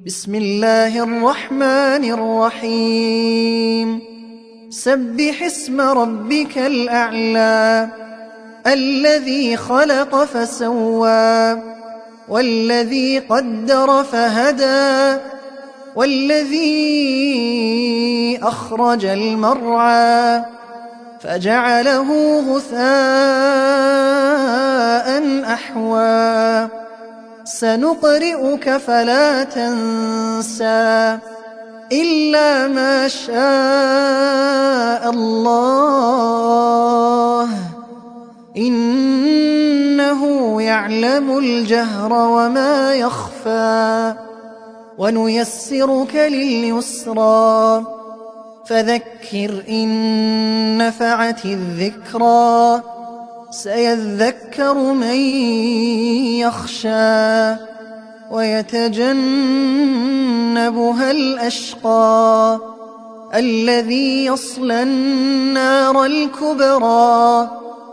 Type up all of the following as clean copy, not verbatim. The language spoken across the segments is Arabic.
بسم الله الرحمن الرحيم سبح اسم ربك الأعلى الذي خلق فسوى والذي قدر فهدى والذي أخرج المرعى فجعله غثاء أحوى سنقرئك فلا تنسى إلا ما شاء الله إنه يعلم الجهر وما يخفى ونيسرك لليسرى فذكر إن نفعت الذكرى سيذكر من يخشى ويتجنبها الأشقى الذي يصلى النار الكبرى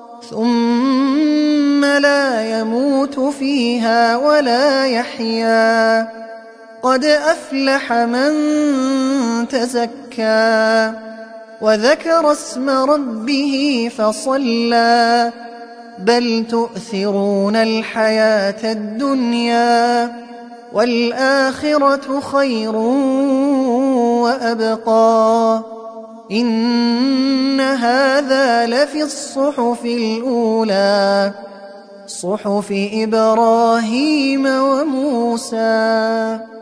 ثم لا يموت فيها ولا يحيا قد أفلح من تزكى وذكر اسم ربه فصلى بل تؤثرون الحياة الدنيا والآخرة خير وأبقى إن هذا لفي الصحف الأولى صحف إبراهيم وموسى.